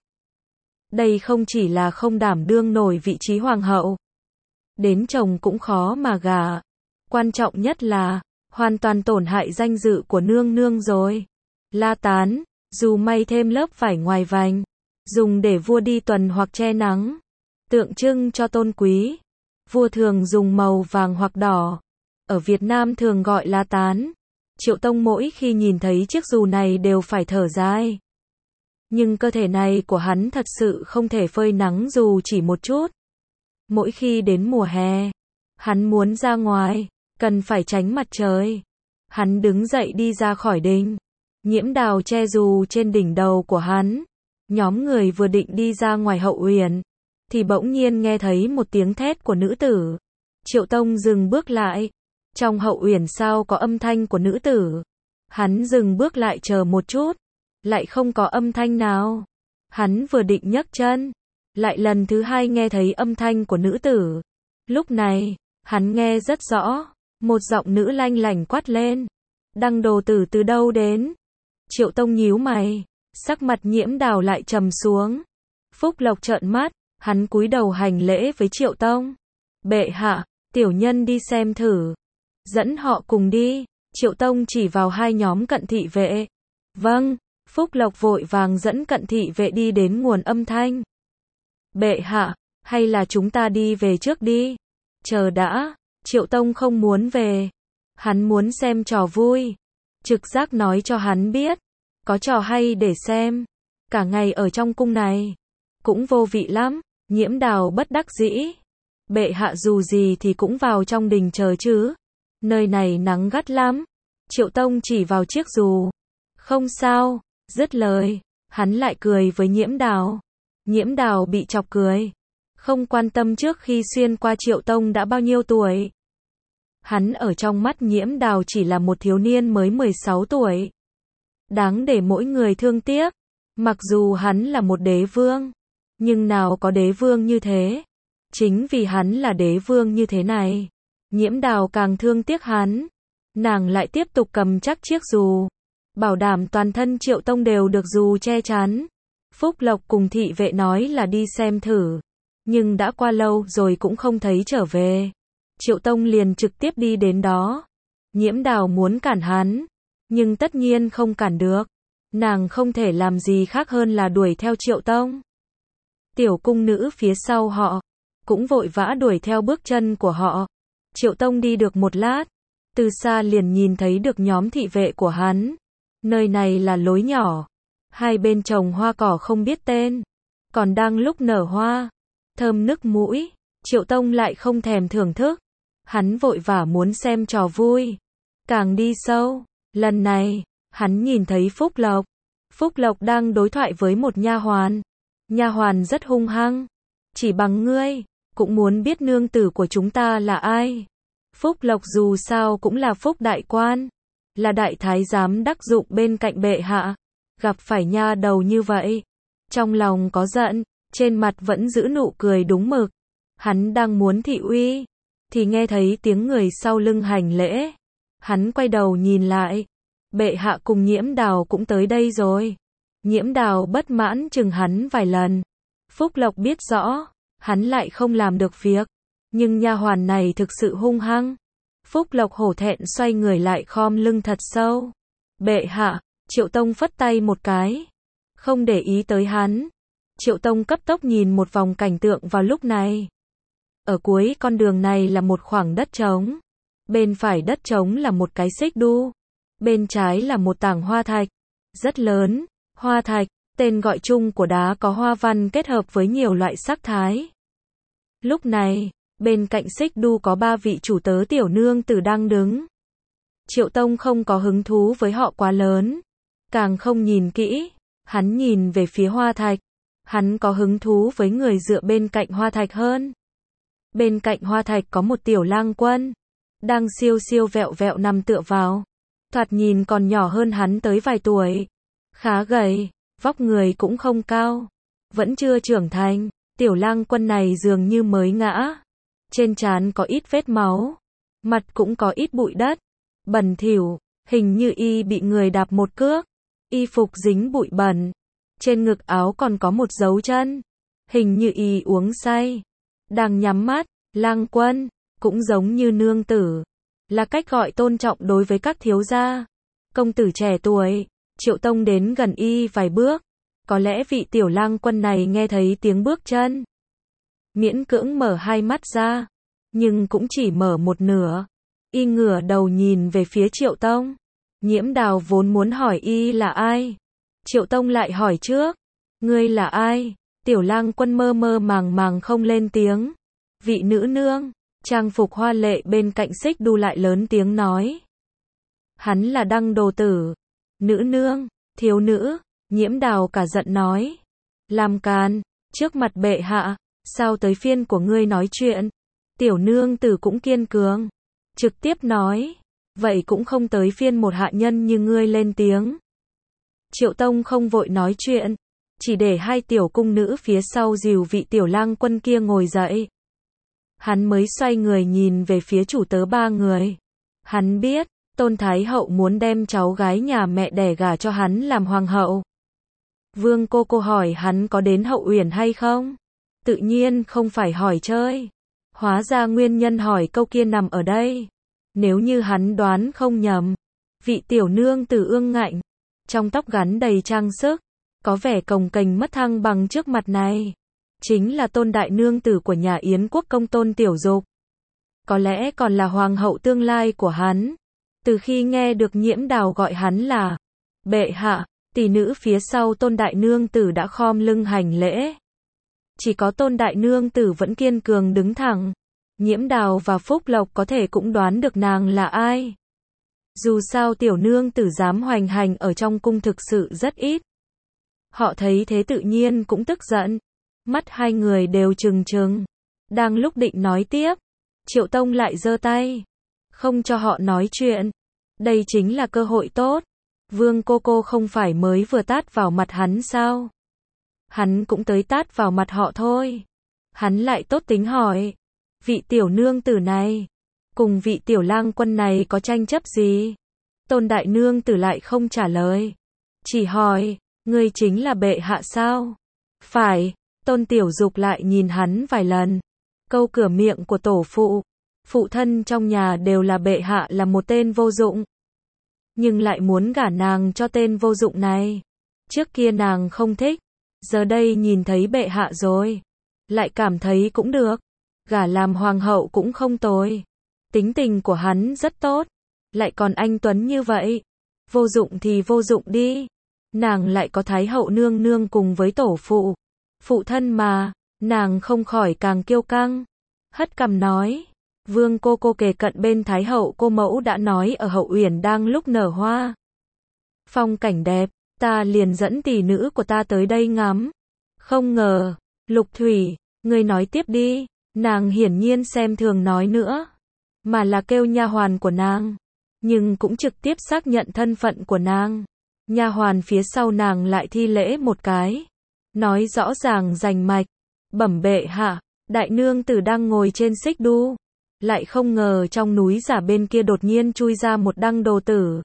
Đây không chỉ là không đảm đương nổi vị trí hoàng hậu. Đến chồng cũng khó mà gả. Quan trọng nhất là, hoàn toàn tổn hại danh dự của nương nương rồi. La tán, dù may thêm lớp vải ngoài vành. Dùng để vua đi tuần hoặc che nắng. Tượng trưng cho tôn quý. Vua thường dùng màu vàng hoặc đỏ. Ở Việt Nam thường gọi là tán. Triệu Tông mỗi khi nhìn thấy chiếc dù này đều phải thở dài. Nhưng cơ thể này của hắn thật sự không thể phơi nắng dù chỉ một chút. Mỗi khi đến mùa hè, hắn muốn ra ngoài, cần phải tránh mặt trời. Hắn đứng dậy đi ra khỏi đình. Nhiễm Đào che dù trên đỉnh đầu của hắn. Nhóm người vừa định đi ra ngoài hậu uyển, thì bỗng nhiên nghe thấy một tiếng thét của nữ tử. Triệu Tông dừng bước lại. Trong hậu uyển sao có âm thanh của nữ tử. Hắn dừng bước lại chờ một chút. Lại không có âm thanh nào. Hắn vừa định nhấc chân. Lại lần thứ hai nghe thấy âm thanh của nữ tử. Lúc này, hắn nghe rất rõ. Một giọng nữ lanh lảnh quát lên. Đăng đồ tử từ đâu đến? Triệu Tông nhíu mày. Sắc mặt Nhiễm Đào lại trầm xuống. Phúc Lộc trợn mắt. Hắn cúi đầu hành lễ với Triệu Tông. Bệ hạ, tiểu nhân đi xem thử. Dẫn họ cùng đi. Triệu Tông chỉ vào hai nhóm cận thị vệ. Vâng. Phúc Lộc vội vàng dẫn cận thị vệ đi đến nguồn âm thanh. Bệ hạ, hay là chúng ta đi về trước đi? Chờ đã. Triệu Tông không muốn về. Hắn muốn xem trò vui. Trực giác nói cho hắn biết. Có trò hay để xem. Cả ngày ở trong cung này. Cũng vô vị lắm. Nhiễm Đào bất đắc dĩ. Bệ hạ dù gì thì cũng vào trong đình chờ chứ. Nơi này nắng gắt lắm. Triệu Tông chỉ vào chiếc dù. Không sao. Dứt lời. Hắn lại cười với Nhiễm Đào. Nhiễm Đào bị chọc cười. Không quan tâm trước khi xuyên qua Triệu Tông đã bao nhiêu tuổi. Hắn ở trong mắt Nhiễm Đào chỉ là một thiếu niên mới mười sáu tuổi. Đáng để mỗi người thương tiếc. Mặc dù hắn là một đế vương, nhưng nào có đế vương như thế. Chính vì hắn là đế vương như thế này, Nhiễm Đào càng thương tiếc hắn. Nàng lại tiếp tục cầm chắc chiếc dù, bảo đảm toàn thân Triệu Tông đều được dù che chắn. Phúc Lộc cùng thị vệ nói là đi xem thử, nhưng đã qua lâu rồi cũng không thấy trở về. Triệu Tông liền trực tiếp đi đến đó. Nhiễm Đào muốn cản hắn, nhưng tất nhiên không cản được. Nàng không thể làm gì khác hơn là đuổi theo Triệu Tông. Tiểu cung nữ phía sau họ cũng vội vã đuổi theo bước chân của họ. Triệu Tông đi được một lát, từ xa liền nhìn thấy được nhóm thị vệ của hắn. Nơi này là lối nhỏ, hai bên trồng hoa cỏ không biết tên, còn đang lúc nở hoa, thơm nức mũi. Triệu Tông lại không thèm thưởng thức, hắn vội vã muốn xem trò vui. Càng đi sâu, lần này, hắn nhìn thấy Phúc Lộc. Phúc Lộc đang đối thoại với một nha hoàn. Nha hoàn rất hung hăng. Chỉ bằng ngươi, cũng muốn biết nương tử của chúng ta là ai. Phúc Lộc dù sao cũng là Phúc đại quan, là đại thái giám đắc dụng bên cạnh bệ hạ. Gặp phải nha đầu như vậy, trong lòng có giận, trên mặt vẫn giữ nụ cười đúng mực. Hắn đang muốn thị uy, thì nghe thấy tiếng người sau lưng hành lễ. Hắn quay đầu nhìn lại, bệ hạ cùng Nhiễm Đào cũng tới đây rồi. Nhiễm Đào bất mãn chừng hắn vài lần. Phúc Lộc biết rõ, hắn lại không làm được việc, nhưng nha hoàn này thực sự hung hăng. Phúc Lộc hổ thẹn xoay người lại khom lưng thật sâu. Bệ hạ, Triệu Tông phất tay một cái, không để ý tới hắn. Triệu Tông cấp tốc nhìn một vòng cảnh tượng vào lúc này. Ở cuối con đường này là một khoảng đất trống. Bên phải đất trống là một cái xích đu. Bên trái là một tảng hoa thạch, rất lớn. Hoa thạch, tên gọi chung của đá có hoa văn kết hợp với nhiều loại sắc thái. Lúc này, bên cạnh xích đu có ba vị chủ tớ tiểu nương tử đang đứng. Triệu Tông không có hứng thú với họ quá lớn, càng không nhìn kỹ. Hắn nhìn về phía hoa thạch. Hắn có hứng thú với người dựa bên cạnh hoa thạch hơn. Bên cạnh hoa thạch có một tiểu lang quân, đang siêu siêu vẹo vẹo nằm tựa vào. Thoạt nhìn còn nhỏ hơn hắn tới vài tuổi. Khá gầy, vóc người cũng không cao, vẫn chưa trưởng thành. Tiểu lang quân này dường như mới ngã. Trên trán có ít vết máu, mặt cũng có ít bụi đất, bẩn thỉu, hình như y bị người đạp một cước. Y phục dính bụi bẩn, trên ngực áo còn có một dấu chân, hình như y uống say, đang nhắm mắt. Lang quân, cũng giống như nương tử, là cách gọi tôn trọng đối với các thiếu gia. Công tử trẻ tuổi. Triệu Tông đến gần y vài bước. Có lẽ vị tiểu lang quân này nghe thấy tiếng bước chân, miễn cưỡng mở hai mắt ra, nhưng cũng chỉ mở một nửa. Y ngửa đầu nhìn về phía Triệu Tông. Nhiễm Đào vốn muốn hỏi y là ai. Triệu Tông lại hỏi trước. Ngươi là ai? Tiểu lang quân mơ mơ màng màng không lên tiếng. Vị nữ nương, trang phục hoa lệ bên cạnh xích đu lại lớn tiếng nói. Hắn là Đăng Đồ Tử. Nữ nương, thiếu nữ. Nhiễm Đào cả giận nói. Làm càn, trước mặt bệ hạ, sao tới phiên của ngươi nói chuyện? Tiểu nương tử cũng kiên cường, trực tiếp nói. Vậy cũng không tới phiên một hạ nhân như ngươi lên tiếng. Triệu Tông không vội nói chuyện, chỉ để hai tiểu cung nữ phía sau dìu vị tiểu lang quân kia ngồi dậy. Hắn mới xoay người nhìn về phía chủ tớ ba người. Hắn biết, Tôn Thái Hậu muốn đem cháu gái nhà mẹ đẻ gả cho hắn làm hoàng hậu. Vương cô cô hỏi hắn có đến Hậu Uyển hay không? Tự nhiên không phải hỏi chơi. Hóa ra nguyên nhân hỏi câu kia nằm ở đây. Nếu như hắn đoán không nhầm, vị tiểu nương tử ương ngạnh, trong tóc gắn đầy trang sức, có vẻ cồng kềnh mất thăng bằng trước mặt này, chính là Tôn đại nương tử của nhà Yến quốc công Tôn Tiểu Dục. Có lẽ còn là hoàng hậu tương lai của hắn. Từ khi nghe được Nhiễm Đào gọi hắn là bệ hạ, tỷ nữ phía sau Tôn đại nương tử đã khom lưng hành lễ. Chỉ có Tôn đại nương tử vẫn kiên cường đứng thẳng. Nhiễm Đào và Phúc Lộc có thể cũng đoán được nàng là ai. Dù sao tiểu nương tử dám hoành hành ở trong cung thực sự rất ít. Họ thấy thế tự nhiên cũng tức giận. Mắt hai người đều trừng trừng. Đang lúc định nói tiếp, Triệu Tông lại giơ tay, không cho họ nói chuyện. Đây chính là cơ hội tốt. Vương cô cô không phải mới vừa tát vào mặt hắn sao? Hắn cũng tới tát vào mặt họ thôi. Hắn lại tốt tính hỏi, vị tiểu nương tử này, cùng vị tiểu lang quân này có tranh chấp gì? Tôn đại nương tử lại không trả lời. Chỉ hỏi, ngươi chính là bệ hạ sao? Phải, Tôn Tiểu Dục lại nhìn hắn vài lần. Câu cửa miệng của tổ phụ, phụ thân trong nhà đều là bệ hạ là một tên vô dụng. Nhưng lại muốn gả nàng cho tên vô dụng này. Trước kia nàng không thích, giờ đây nhìn thấy bệ hạ rồi, lại cảm thấy cũng được. Gả làm hoàng hậu cũng không tồi. Tính tình của hắn rất tốt, lại còn anh tuấn như vậy. Vô dụng thì vô dụng đi. Nàng lại có thái hậu nương nương cùng với tổ phụ. Phụ thân mà, nàng không khỏi càng kiêu căng. Hất cằm nói, Vương cô cô kề cận bên thái hậu cô mẫu đã nói ở Hậu Uyển đang lúc nở hoa. Phong cảnh đẹp, ta liền dẫn tỷ nữ của ta tới đây ngắm. Không ngờ, Lục Thủy, ngươi nói tiếp đi. Nàng hiển nhiên xem thường nói nữa, mà là kêu nha hoàn của nàng, nhưng cũng trực tiếp xác nhận thân phận của nàng. Nha hoàn phía sau nàng lại thi lễ một cái, nói rõ ràng rành mạch, bẩm bệ hạ, đại nương tử đang ngồi trên xích đu, lại không ngờ trong núi giả bên kia đột nhiên chui ra một đăng đồ tử.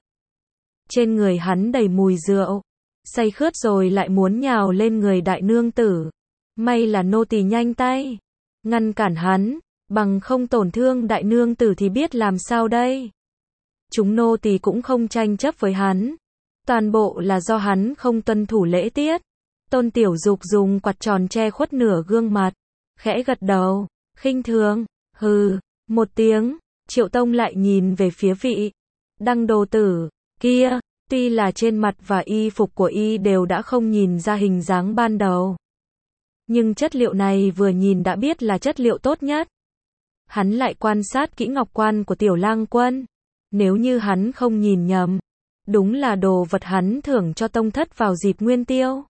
Trên người hắn đầy mùi rượu, say khướt rồi lại muốn nhào lên người đại nương tử. May là nô tỳ nhanh tay ngăn cản hắn, bằng không tổn thương đại nương tử thì biết làm sao đây. Chúng nô tỳ cũng không tranh chấp với hắn, toàn bộ là do hắn không tuân thủ lễ tiết. Tôn Tiểu Dục dùng quạt tròn che khuất nửa gương mặt, khẽ gật đầu, khinh thường, hừ, một tiếng. Triệu Tông lại nhìn về phía vị đăng đồ tử kia, tuy là trên mặt và y phục của y đều đã không nhìn ra hình dáng ban đầu, nhưng chất liệu này vừa nhìn đã biết là chất liệu tốt nhất. Hắn lại quan sát kỹ ngọc quan của tiểu lang quân. Nếu như hắn không nhìn nhầm, đúng là đồ vật hắn thưởng cho tông thất vào dịp nguyên tiêu.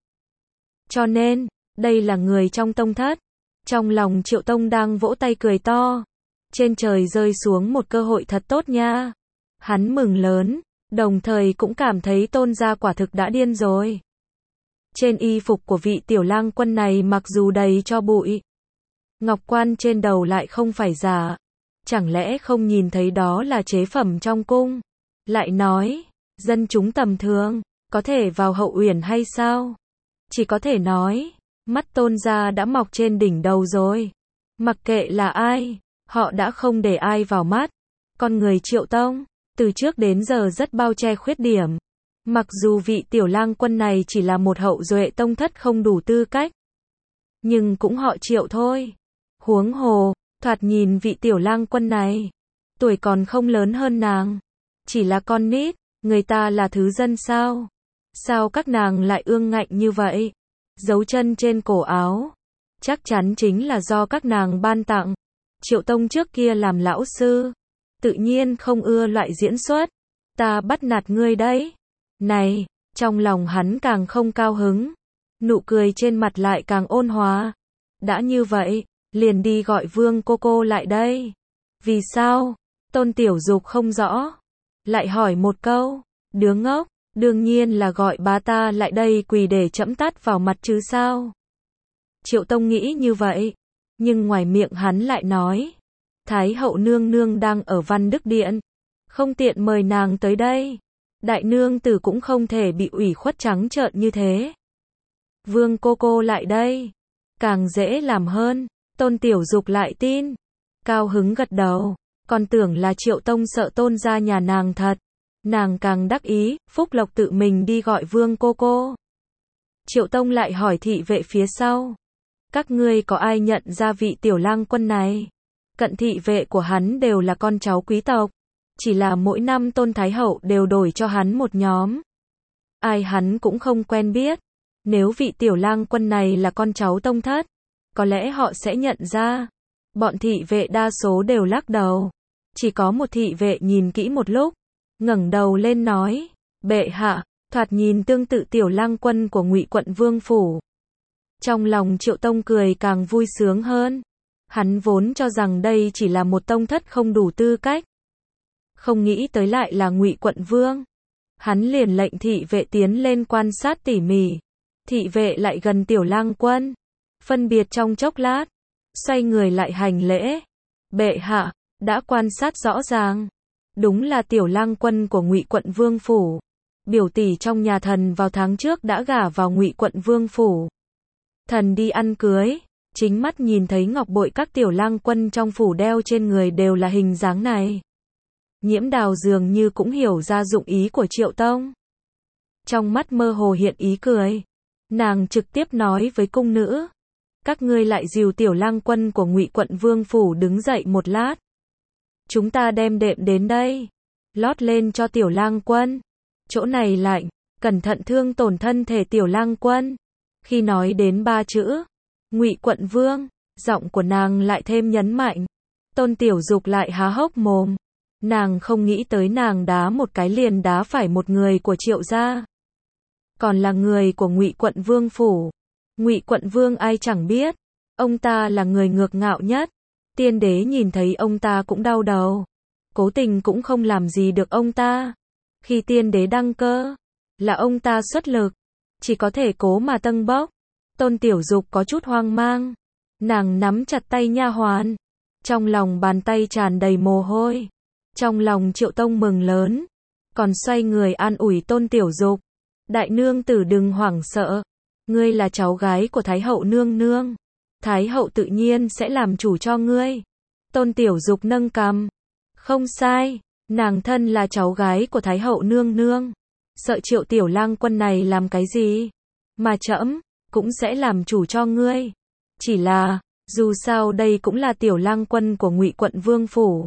Cho nên, đây là người trong tông thất. Trong lòng Triệu Tông đang vỗ tay cười to. Trên trời rơi xuống một cơ hội thật tốt nha. Hắn mừng lớn, đồng thời cũng cảm thấy Tôn gia quả thực đã điên rồi. Trên y phục của vị tiểu lang quân này mặc dù đầy cho bụi, ngọc quan trên đầu lại không phải giả. Chẳng lẽ không nhìn thấy đó là chế phẩm trong cung? Lại nói, dân chúng tầm thường, có thể vào Hậu Uyển hay sao? Chỉ có thể nói, mắt Tôn gia đã mọc trên đỉnh đầu rồi. Mặc kệ là ai, họ đã không để ai vào mắt. Con người Triệu Tông, từ trước đến giờ rất bao che khuyết điểm. Mặc dù vị tiểu lang quân này chỉ là một hậu duệ tông thất không đủ tư cách, nhưng cũng họ Triệu thôi. Huống hồ, thoạt nhìn vị tiểu lang quân này, tuổi còn không lớn hơn nàng, chỉ là con nít, người ta là thứ dân sao? Sao các nàng lại ương ngạnh như vậy? Dấu chân trên cổ áo, chắc chắn chính là do các nàng ban tặng. Triệu Tông trước kia làm lão sư, tự nhiên không ưa loại diễn xuất. Ta bắt nạt ngươi đấy. Này, trong lòng hắn càng không cao hứng, nụ cười trên mặt lại càng ôn hòa. Đã như vậy, liền đi gọi Vương cô cô lại đây. Vì sao? Tôn Tiểu Dục không rõ, lại hỏi một câu. Đứa ngốc, đương nhiên là gọi bá ta lại đây quỳ để trẫm tát vào mặt chứ sao? Triệu Tông nghĩ như vậy, nhưng ngoài miệng hắn lại nói, Thái hậu nương nương đang ở Văn Đức Điện, không tiện mời nàng tới đây. Đại nương tử cũng không thể bị ủy khuất trắng trợn như thế. Vương cô cô lại đây, càng dễ làm hơn. Tôn Tiểu Dục lại tin, cao hứng gật đầu, còn tưởng là Triệu Tông sợ Tôn gia nhà nàng thật. Nàng càng đắc ý, Phúc Lộc tự mình đi gọi Vương cô cô. Triệu Tông lại hỏi thị vệ phía sau, các ngươi có ai nhận ra vị tiểu lang quân này? Cận thị vệ của hắn đều là con cháu quý tộc, chỉ là mỗi năm Tôn Thái hậu đều đổi cho hắn một nhóm. Ai hắn cũng không quen biết. Nếu vị tiểu lang quân này là con cháu tông thất, có lẽ họ sẽ nhận ra. Bọn thị vệ đa số đều lắc đầu. Chỉ có một thị vệ nhìn kỹ một lúc, ngẩng đầu lên nói, bệ hạ, thoạt nhìn tương tự tiểu lang quân của Ngụy quận Vương phủ. Trong lòng Triệu Tông cười càng vui sướng hơn. Hắn vốn cho rằng đây chỉ là một tông thất không đủ tư cách. Không nghĩ tới lại là Ngụy Quận Vương. Hắn liền lệnh thị vệ tiến lên quan sát tỉ mỉ. Thị vệ lại gần Tiểu Lang Quân. Phân biệt trong chốc lát. Xoay người lại hành lễ. Bệ hạ, đã quan sát rõ ràng. Đúng là Tiểu Lang Quân của Ngụy Quận Vương phủ. Biểu tỷ trong nhà thần vào tháng trước đã gả vào Ngụy Quận Vương phủ. Thần đi ăn cưới. Chính mắt nhìn thấy ngọc bội các Tiểu Lang Quân trong phủ đeo trên người đều là hình dáng này. Nhiễm Đào dường như cũng hiểu ra dụng ý của Triệu Tông. Trong mắt mơ hồ hiện ý cười. Nàng trực tiếp nói với cung nữ. Các ngươi lại dìu Tiểu Lang Quân của Ngụy Quận Vương phủ đứng dậy một lát. Chúng ta đem đệm đến đây. Lót lên cho Tiểu Lang Quân. Chỗ này lạnh, cẩn thận thương tổn thân thể Tiểu Lang Quân. Khi nói đến ba chữ Ngụy Quận Vương, giọng của nàng lại thêm nhấn mạnh. Tôn Tiểu Dục lại há hốc mồm. Nàng không nghĩ tới nàng đá một cái liền đá phải một người của Triệu gia. Còn là người của Ngụy Quận Vương phủ. Ngụy Quận Vương ai chẳng biết. Ông ta là người ngược ngạo nhất. Tiên đế nhìn thấy ông ta cũng đau đầu. Cố tình cũng không làm gì được ông ta. Khi tiên đế đăng cơ, là ông ta xuất lực. Chỉ có thể cố mà tâng bốc. Tôn Tiểu Dục có chút hoang mang. Nàng nắm chặt tay nha hoàn. Trong lòng bàn tay tràn đầy mồ hôi. Trong lòng Triệu Tông mừng lớn. Còn xoay người an ủi Tôn Tiểu Dục. Đại nương tử đừng hoảng sợ. Ngươi là cháu gái của Thái hậu nương nương. Thái hậu tự nhiên sẽ làm chủ cho ngươi. Tôn Tiểu Dục nâng cằm. Không sai. Nàng thân là cháu gái của Thái hậu nương nương. Sợ Triệu Tiểu Lang Quân này làm cái gì. Mà trẫm cũng sẽ làm chủ cho ngươi. Chỉ là, dù sao đây cũng là Tiểu Lang Quân của Ngụy Quận Vương phủ.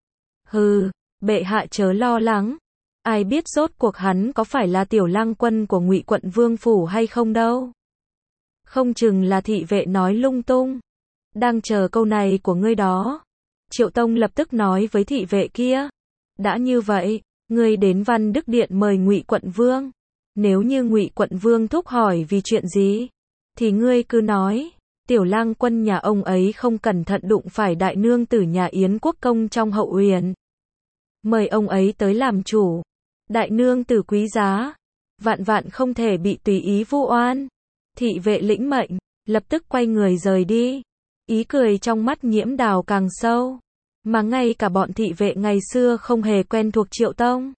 Hừ, bệ hạ chớ lo lắng. Ai biết rốt cuộc hắn có phải là Tiểu Lang Quân của Ngụy Quận Vương phủ hay không đâu. Không chừng là thị vệ nói lung tung. Đang chờ câu này của ngươi đó. Triệu Tông lập tức nói với thị vệ kia. Đã như vậy, ngươi đến Văn Đức Điện mời Ngụy Quận Vương. Nếu như Ngụy Quận Vương thúc hỏi vì chuyện gì, thì ngươi cứ nói. Tiểu Lang Quân nhà ông ấy không cẩn thận đụng phải đại nương tử nhà Yến Quốc Công trong hậu uyển. Mời ông ấy tới làm chủ. Đại nương tử quý giá. Vạn vạn không thể bị tùy ý vu oan. Thị vệ lĩnh mệnh, lập tức quay người rời đi. Ý cười trong mắt Nhiễm Đào càng sâu. Mà ngay cả bọn thị vệ ngày xưa không hề quen thuộc Triệu Tông.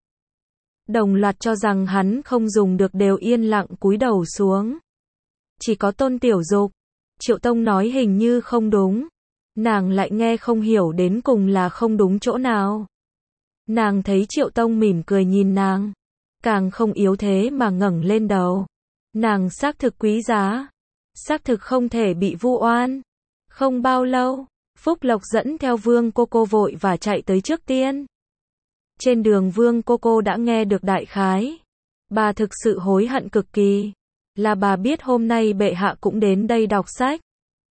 Đồng loạt cho rằng hắn không dùng được đều yên lặng cúi đầu xuống. Chỉ có Tôn Tiểu Dục. Triệu Tông nói hình như không đúng. Nàng lại nghe không hiểu đến cùng là không đúng chỗ nào. Nàng thấy Triệu Tông mỉm cười nhìn nàng. Càng không yếu thế mà ngẩng lên đầu. Nàng xác thực quý giá. Xác thực không thể bị vu oan. Không bao lâu, Phúc Lộc dẫn theo Vương Cô Cô vội và chạy tới trước tiên. Trên đường Vương Cô Cô đã nghe được đại khái. Bà thực sự hối hận cực kỳ. Là bà biết hôm nay bệ hạ cũng đến đây đọc sách.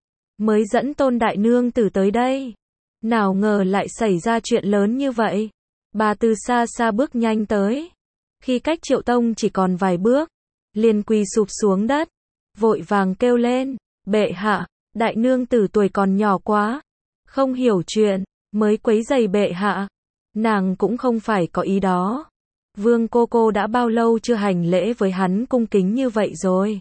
Mới dẫn Tôn đại nương tử tới đây. Nào ngờ lại xảy ra chuyện lớn như vậy. Bà từ xa xa bước nhanh tới. Khi cách Triệu Tông chỉ còn vài bước, liền quỳ sụp xuống đất. Vội vàng kêu lên. Bệ hạ, đại nương tử tuổi còn nhỏ quá. Không hiểu chuyện, mới quấy rầy bệ hạ. Nàng cũng không phải có ý đó. Vương Cô Cô đã bao lâu chưa hành lễ với hắn cung kính như vậy rồi.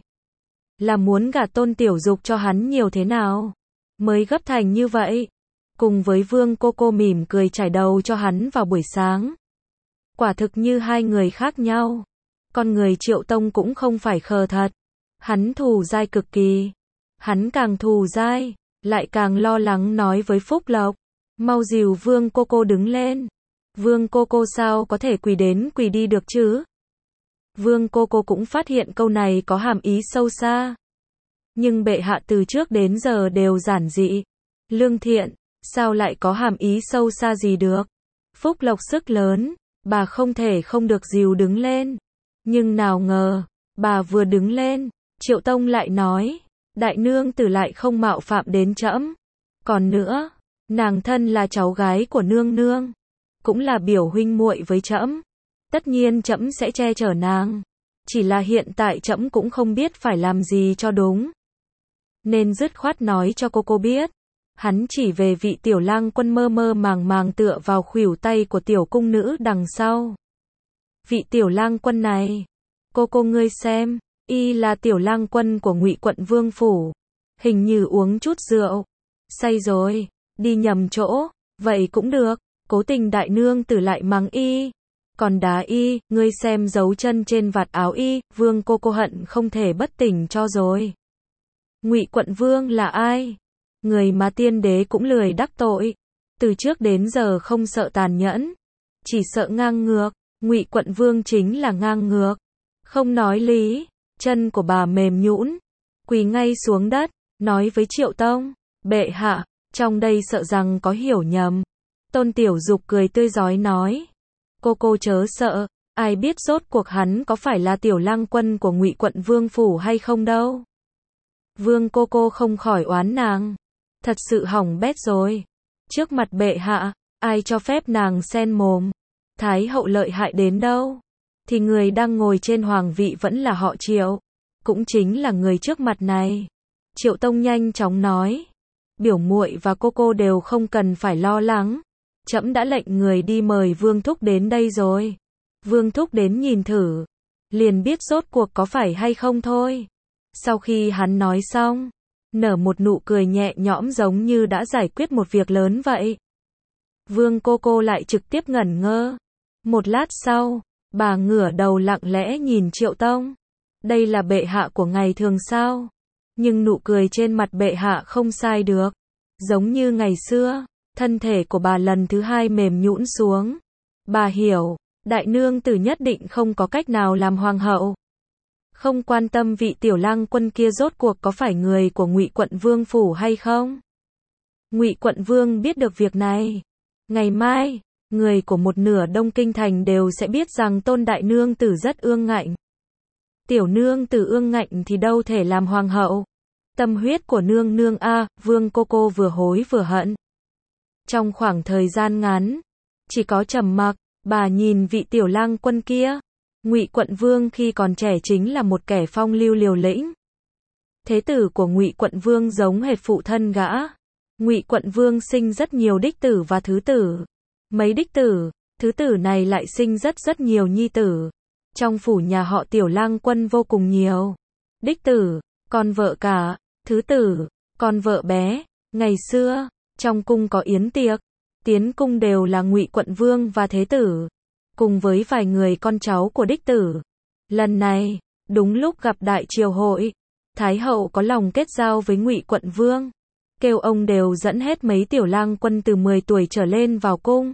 Là muốn gả Tôn Tiểu Dục cho hắn nhiều thế nào. Mới gấp thành như vậy. Cùng với Vương Cô Cô mỉm cười trải đầu cho hắn vào buổi sáng. Quả thực như hai người khác nhau. Con người Triệu Tông cũng không phải khờ thật. Hắn thù dai cực kỳ. Hắn càng thù dai, lại càng lo lắng nói với Phúc Lộc. Mau dìu Vương Cô Cô đứng lên. Vương Cô Cô sao có thể quỳ đến quỳ đi được chứ? Vương Cô Cô cũng phát hiện câu này có hàm ý sâu xa. Nhưng bệ hạ từ trước đến giờ đều giản dị, lương thiện, sao lại có hàm ý sâu xa gì được? Phúc Lộc sức lớn, bà không thể không được dìu đứng lên. Nhưng nào ngờ, bà vừa đứng lên, Triệu Tông lại nói, đại nương tử lại không mạo phạm đến trẫm. Còn nữa, nàng thân là cháu gái của nương nương, cũng là biểu huynh muội với trẫm. Tất nhiên trẫm sẽ che chở nàng. Chỉ là hiện tại trẫm cũng không biết phải làm gì cho đúng. nên dứt khoát nói cho cô cô biết. Hắn chỉ về vị tiểu lang quân mơ mơ màng màng tựa vào khuỷu tay của tiểu cung nữ đằng sau. Vị tiểu lang quân này, cô cô ngươi xem, y là tiểu lang quân của Ngụy quận vương phủ, hình như uống chút rượu, say rồi, đi nhầm chỗ, vậy cũng được, cố tình đại nương tử lại mắng y, còn đá y, ngươi xem dấu chân trên vạt áo y, vương cô cô hận không thể bất tỉnh cho rồi. Ngụy quận vương là ai? Người mà tiên đế cũng lười đắc tội, từ trước đến giờ không sợ tàn nhẫn, chỉ sợ ngang ngược, Ngụy quận vương chính là ngang ngược, không nói lý, chân của bà mềm nhũn, quỳ ngay xuống đất, nói với Triệu Tông, bệ hạ, trong đây sợ rằng có hiểu nhầm. Tôn Tiểu Dục cười tươi rói nói, cô cô chớ sợ, ai biết rốt cuộc hắn có phải là tiểu lang quân của Ngụy quận vương phủ hay không đâu. Vương cô cô không khỏi oán nàng, thật sự hỏng bét rồi. Trước mặt bệ hạ, ai cho phép nàng xen mồm. Thái hậu lợi hại đến đâu, thì người đang ngồi trên hoàng vị vẫn là họ Triệu, cũng chính là người trước mặt này. Triệu Tông nhanh chóng nói, biểu muội và cô cô đều không cần phải lo lắng, trẫm đã lệnh người đi mời Vương thúc đến đây rồi. Vương thúc đến nhìn thử, liền biết rốt cuộc có phải hay không thôi. Sau khi hắn nói xong, nở một nụ cười nhẹ nhõm giống như đã giải quyết một việc lớn vậy. Vương cô cô lại trực tiếp ngẩn ngơ. Một lát sau, bà ngửa đầu lặng lẽ nhìn Triệu Tông. Đây là bệ hạ của ngày thường sao? Nhưng nụ cười trên mặt bệ hạ không sai được. Giống như ngày xưa, thân thể của bà lần thứ hai mềm nhũn xuống. Bà hiểu, đại nương tử nhất định không có cách nào làm hoàng hậu. Không quan tâm vị tiểu lang quân kia rốt cuộc có phải người của Ngụy quận vương phủ hay không. Ngụy quận vương biết được việc này. Ngày mai, người của một nửa Đông Kinh thành đều sẽ biết rằng Tôn đại nương tử rất ương ngạnh. Tiểu nương tử ương ngạnh thì đâu thể làm hoàng hậu. Tâm huyết của nương nương a, vương cô cô vừa hối vừa hận. Trong khoảng thời gian ngắn, chỉ có trầm mặc, bà nhìn vị tiểu lang quân kia. Ngụy quận vương khi còn trẻ chính là một kẻ phong lưu liều lĩnh. Thế tử của Ngụy quận vương giống hệt phụ thân gã. Ngụy quận vương sinh rất nhiều đích tử và thứ tử. Mấy đích tử, thứ tử này lại sinh rất rất nhiều nhi tử. Trong phủ nhà họ tiểu lang quân vô cùng nhiều. Đích tử, con vợ cả, thứ tử, con vợ bé. Ngày xưa, trong cung có yến tiệc, tiến cung đều là Ngụy quận vương và thế tử, cùng với vài người con cháu của đích tử. Lần này, đúng lúc gặp đại triều hội, Thái hậu có lòng kết giao với Ngụy quận vương, kêu ông đều dẫn hết mấy tiểu lang quân từ mười tuổi trở lên vào cung.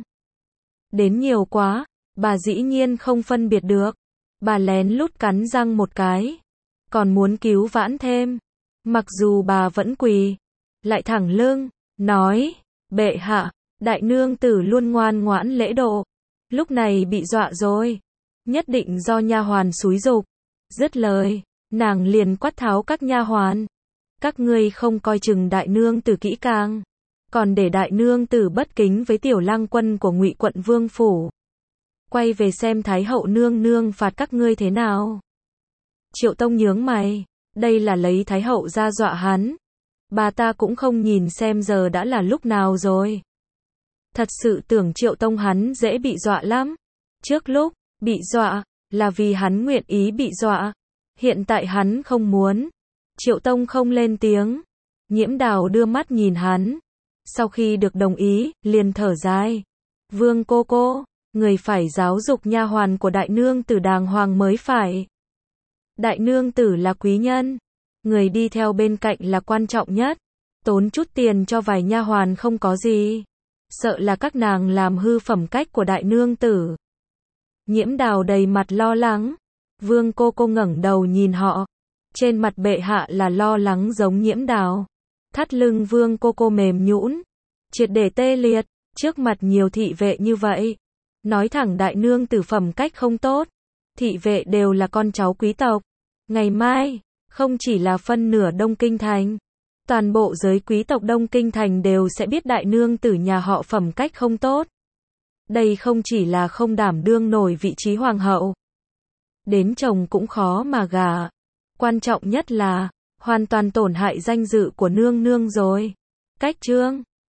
Đến nhiều quá, bà dĩ nhiên không phân biệt được. Bà lén lút cắn răng một cái, còn muốn cứu vãn thêm. Mặc dù bà vẫn quỳ, lại thẳng lưng, nói, bệ hạ, đại nương tử luôn ngoan ngoãn lễ độ. Lúc này bị dọa rồi, nhất định do nha hoàn xúi giục. Dứt lời, nàng liền quát tháo các nha hoàn. Các ngươi không coi chừng đại nương tử kỹ càng, còn để đại nương tử bất kính với tiểu lang quân của Ngụy quận vương phủ. Quay về xem Thái hậu nương nương phạt các ngươi thế nào. Triệu Tông nhướng mày, đây là lấy Thái hậu ra dọa hắn. Bà ta cũng không nhìn xem giờ đã là lúc nào rồi. Thật sự tưởng Triệu Tông hắn dễ bị dọa lắm. Trước lúc, bị dọa, là vì hắn nguyện ý bị dọa. Hiện tại hắn không muốn. Triệu Tông không lên tiếng. Nhiễm Đào đưa mắt nhìn hắn. Sau khi được đồng ý, liền thở dài. Vương cô cô, người phải giáo dục nha hoàn của đại nương tử đàng hoàng mới phải. Đại nương tử là quý nhân. Người đi theo bên cạnh là quan trọng nhất. Tốn chút tiền cho vài nha hoàn không có gì. Sợ là các nàng làm hư phẩm cách của đại nương tử. Nhiễm Đào đầy mặt lo lắng. Vương cô cô ngẩng đầu nhìn họ. Trên mặt bệ hạ là lo lắng giống Nhiễm Đào. Thắt lưng vương cô cô mềm nhũn, triệt để tê liệt, trước mặt nhiều thị vệ như vậy. Nói thẳng đại nương tử phẩm cách không tốt. Thị vệ đều là con cháu quý tộc. Ngày mai, không chỉ là phân nửa Đông Kinh thành, toàn bộ giới quý tộc Đông Kinh thành đều sẽ biết đại nương tử nhà họ phẩm cách không tốt. Đây không chỉ là không đảm đương nổi vị trí hoàng hậu, đến chồng cũng khó mà gả. Quan trọng nhất là, Hoàn toàn tổn hại danh dự của nương nương rồi. Cách chương